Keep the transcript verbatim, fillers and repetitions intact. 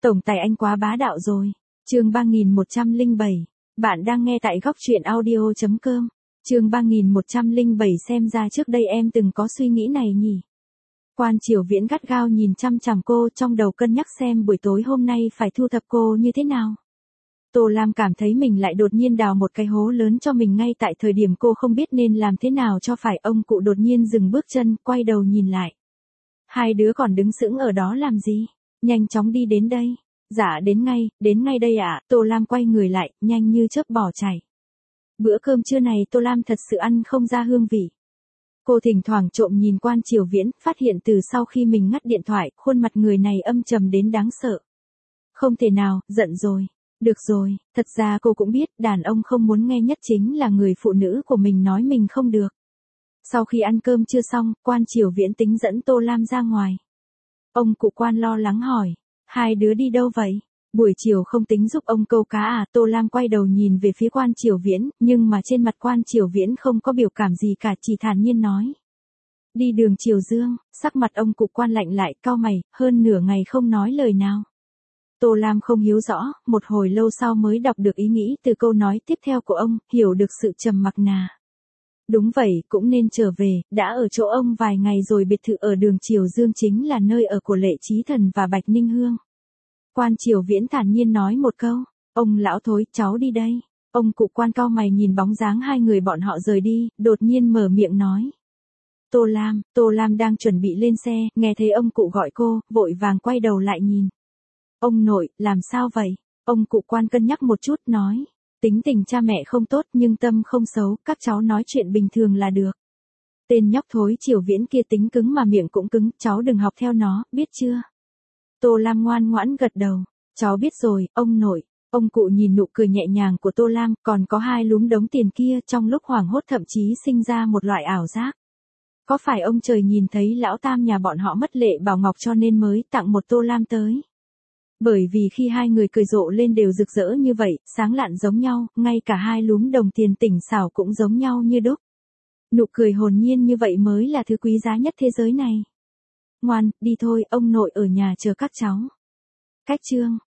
Tổng tài anh quá bá đạo rồi. Chương ba nghìn một trăm lẻ bảy. Bạn đang nghe tại góc truyện audio chấm com. Chương ba nghìn một trăm lẻ bảy xem ra trước đây em từng có suy nghĩ này nhỉ. Quan Triều Viễn gắt gao nhìn chăm chằm cô, trong đầu cân nhắc xem buổi tối hôm nay phải thu thập cô như thế nào. Tô Lam cảm thấy mình lại đột nhiên đào một cái hố lớn cho mình ngay tại thời điểm cô không biết nên làm thế nào cho phải. Ông cụ đột nhiên dừng bước chân, quay đầu nhìn lại. Hai đứa còn đứng sững ở đó làm gì? Nhanh chóng đi đến đây. Dạ đến ngay, đến ngay đây ạ. Tô Lam quay người lại, nhanh như chớp bỏ chạy. Bữa cơm trưa này Tô Lam thật sự ăn không ra hương vị. Cô thỉnh thoảng trộm nhìn Quan Triều Viễn, phát hiện từ sau khi mình ngắt điện thoại, khuôn mặt người này âm trầm đến đáng sợ. Không thể nào, giận rồi. Được rồi, thật ra cô cũng biết đàn ông không muốn nghe nhất chính là người phụ nữ của mình nói mình không được. Sau khi ăn cơm chưa xong, Quan Triều Viễn tính dẫn Tô Lam ra ngoài. Ông cụ Quan lo lắng hỏi, hai đứa đi đâu vậy? Buổi chiều không tính giúp ông câu cá à? Tô Lam quay đầu nhìn về phía Quan Triều Viễn, nhưng mà trên mặt Quan Triều Viễn không có biểu cảm gì cả, chỉ thản nhiên nói. Đi đường Triều Dương. Sắc mặt ông cụ Quan lạnh lại, cau mày, hơn nửa ngày không nói lời nào. Tô Lam không hiểu rõ, một hồi lâu sau mới đọc được ý nghĩ từ câu nói tiếp theo của ông, hiểu được sự trầm mặc nà. Đúng vậy, cũng nên trở về, đã ở chỗ ông vài ngày rồi. Biệt thự ở đường Triều Dương chính là nơi ở của Lệ Chí Thần và Bạch Ninh Hương. Quan Triều Viễn thản nhiên nói một câu, ông lão thối, cháu đi đây. Ông cụ Quan cau mày nhìn bóng dáng hai người bọn họ rời đi, đột nhiên mở miệng nói. Tô Lam, Tô Lam đang chuẩn bị lên xe, nghe thấy ông cụ gọi cô, vội vàng quay đầu lại nhìn. Ông nội, làm sao vậy? Ông cụ Quan cân nhắc một chút, nói. Tính tình cha mẹ không tốt nhưng tâm không xấu, các cháu nói chuyện bình thường là được. Tên nhóc thối Triều Viễn kia tính cứng mà miệng cũng cứng, cháu đừng học theo nó, biết chưa? Tô Lam ngoan ngoãn gật đầu. Cháu biết rồi, ông nội. Ông cụ nhìn nụ cười nhẹ nhàng của Tô Lam, còn có hai lúm đống tiền kia, trong lúc hoảng hốt thậm chí sinh ra một loại ảo giác. Có phải ông trời nhìn thấy lão tam nhà bọn họ mất Lệ Bảo Ngọc cho nên mới tặng một Tô Lam tới? Bởi vì khi hai người cười rộ lên đều rực rỡ như vậy, sáng lạn giống nhau, ngay cả hai lúm đồng tiền tỉnh xảo cũng giống nhau như đúc. Nụ cười hồn nhiên như vậy mới là thứ quý giá nhất thế giới này. Ngoan, đi thôi, ông nội ở nhà chờ các cháu. Cách chương